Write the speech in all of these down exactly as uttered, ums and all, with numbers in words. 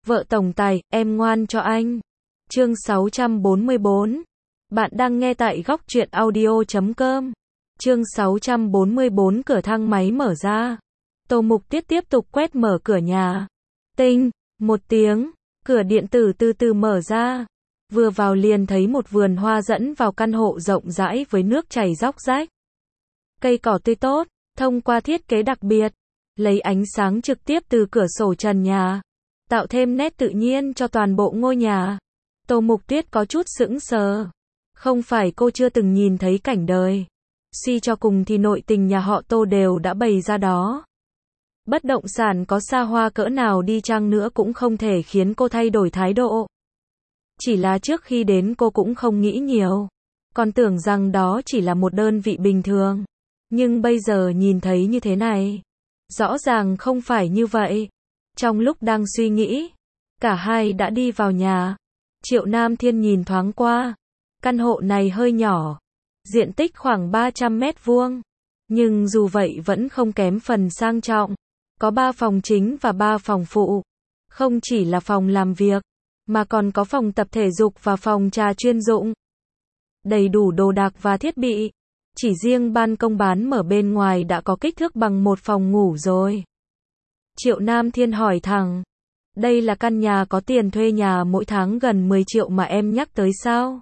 Vợ tổng tài, em ngoan cho anh. Chương sáu trăm bốn mươi bốn. Bạn đang nghe tại góc truyện audio chấm com. Chương sáu trăm bốn mươi bốn. Cửa thang máy mở ra. Tô Mục Tuyết tiếp tục quét mở cửa nhà. Tinh, một tiếng, cửa điện tử từ từ mở ra. Vừa vào liền thấy một vườn hoa dẫn vào căn hộ rộng rãi với nước chảy róc rách. Cây cỏ tươi tốt, thông qua thiết kế đặc biệt, lấy ánh sáng trực tiếp từ cửa sổ trần nhà, tạo thêm nét tự nhiên cho toàn bộ ngôi nhà. Tô Mục Tuyết có chút sững sờ. Không phải cô chưa từng nhìn thấy cảnh đời. Suy cho cùng thì nội tình nhà họ Tô đều đã bày ra đó. Bất động sản có xa hoa cỡ nào đi chăng nữa cũng không thể khiến cô thay đổi thái độ. Chỉ là trước khi đến cô cũng không nghĩ nhiều. Còn tưởng rằng đó chỉ là một đơn vị bình thường. Nhưng bây giờ nhìn thấy như thế này, rõ ràng không phải như vậy. Trong lúc đang suy nghĩ, cả hai đã đi vào nhà. Triệu Nam Thiên nhìn thoáng qua. Căn hộ này hơi nhỏ, diện tích khoảng ba trăm mét vuông. Nhưng dù vậy vẫn không kém phần sang trọng. Có ba phòng chính và ba phòng phụ. Không chỉ là phòng làm việc, mà còn có phòng tập thể dục và phòng trà chuyên dụng. Đầy đủ đồ đạc và thiết bị. Chỉ riêng ban công bán mở bên ngoài đã có kích thước bằng một phòng ngủ rồi. Triệu Nam Thiên hỏi thẳng. Đây là căn nhà có tiền thuê nhà mỗi tháng gần mười triệu mà em nhắc tới sao?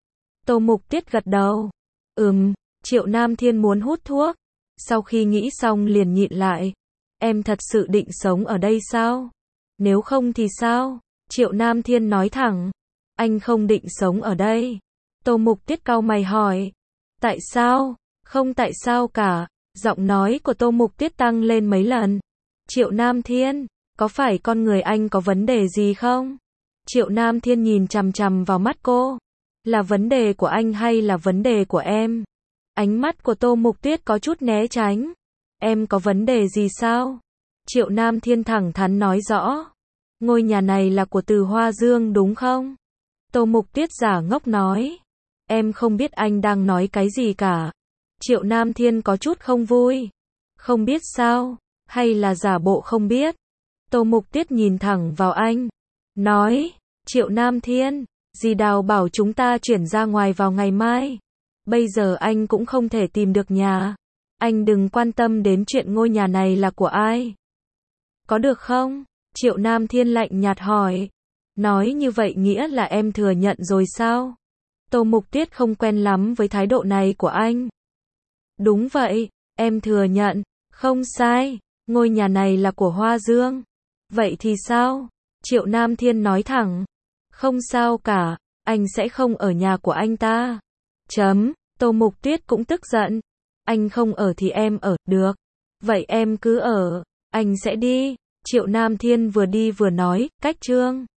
Tô Mục Tuyết gật đầu. Ừm, Triệu Nam Thiên muốn hút thuốc. Sau khi nghĩ xong liền nhịn lại. Em thật sự định sống ở đây sao? Nếu không thì sao? Triệu Nam Thiên nói thẳng. Anh không định sống ở đây. Tô Mục Tuyết cau mày hỏi. Tại sao? Không tại sao cả. Giọng nói của Tô Mục Tuyết tăng lên mấy lần. Triệu Nam Thiên, có phải con người anh có vấn đề gì không? Triệu Nam Thiên nhìn chằm chằm vào mắt cô. Là vấn đề của anh hay là vấn đề của em? Ánh mắt của Tô Mục Tuyết có chút né tránh. Em có vấn đề gì sao? Triệu Nam Thiên thẳng thắn nói rõ. Ngôi nhà này là của Từ Hoa Dương đúng không? Tô Mục Tuyết giả ngốc nói. Em không biết anh đang nói cái gì cả. Triệu Nam Thiên có chút không vui. Không biết sao? Hay là giả bộ không biết? Tô Mục Tuyết nhìn thẳng vào anh. Nói. Triệu Nam Thiên, dì Đào bảo chúng ta chuyển ra ngoài vào ngày mai. Bây giờ anh cũng không thể tìm được nhà. Anh đừng quan tâm đến chuyện ngôi nhà này là của ai. Có được không? Triệu Nam Thiên lạnh nhạt hỏi. Nói như vậy nghĩa là em thừa nhận rồi sao? Tô Mục Tuyết không quen lắm với thái độ này của anh. Đúng vậy, em thừa nhận. Không sai, ngôi nhà này là của Hoa Dương. Vậy thì sao? Triệu Nam Thiên nói thẳng. Không sao cả, anh sẽ không ở nhà của anh ta. Chấm, Tô Mục Tuyết cũng tức giận. Anh không ở thì em ở, được. Vậy em cứ ở, anh sẽ đi. Triệu Nam Thiên vừa đi vừa nói, cách trương.